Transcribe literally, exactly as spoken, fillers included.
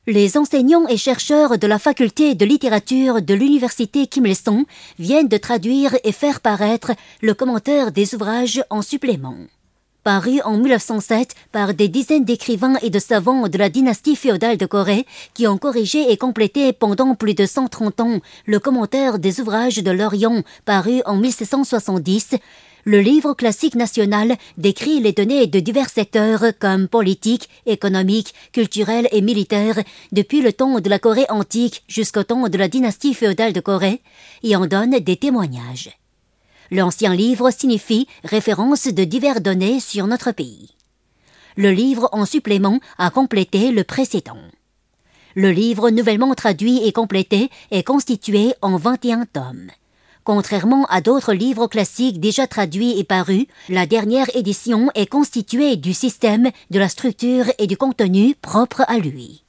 Les enseignants et chercheurs de la faculté de littérature de l'université Kim Il-sung viennent de traduire et faire paraître le commentaire des ouvrages en supplément. Paru en mille neuf cent sept par des dizaines d'écrivains et de savants de la dynastie féodale de Corée qui ont corrigé et complété pendant plus de cent trente ans le commentaire des ouvrages de l'Orient paru en mille sept cent soixante-dix, le livre classique national décrit les données de divers secteurs comme politique, économique, culturel et militaire depuis le temps de la Corée antique jusqu'au temps de la dynastie féodale de Corée et en donne des témoignages. L'ancien livre signifie référence de diverses données sur notre pays. Le livre en supplément a complété le précédent. Le livre nouvellement traduit et complété est constitué en vingt et un tomes. Contrairement à d'autres livres classiques déjà traduits et parus, la dernière édition est constituée du système, de la structure et du contenu propre à lui.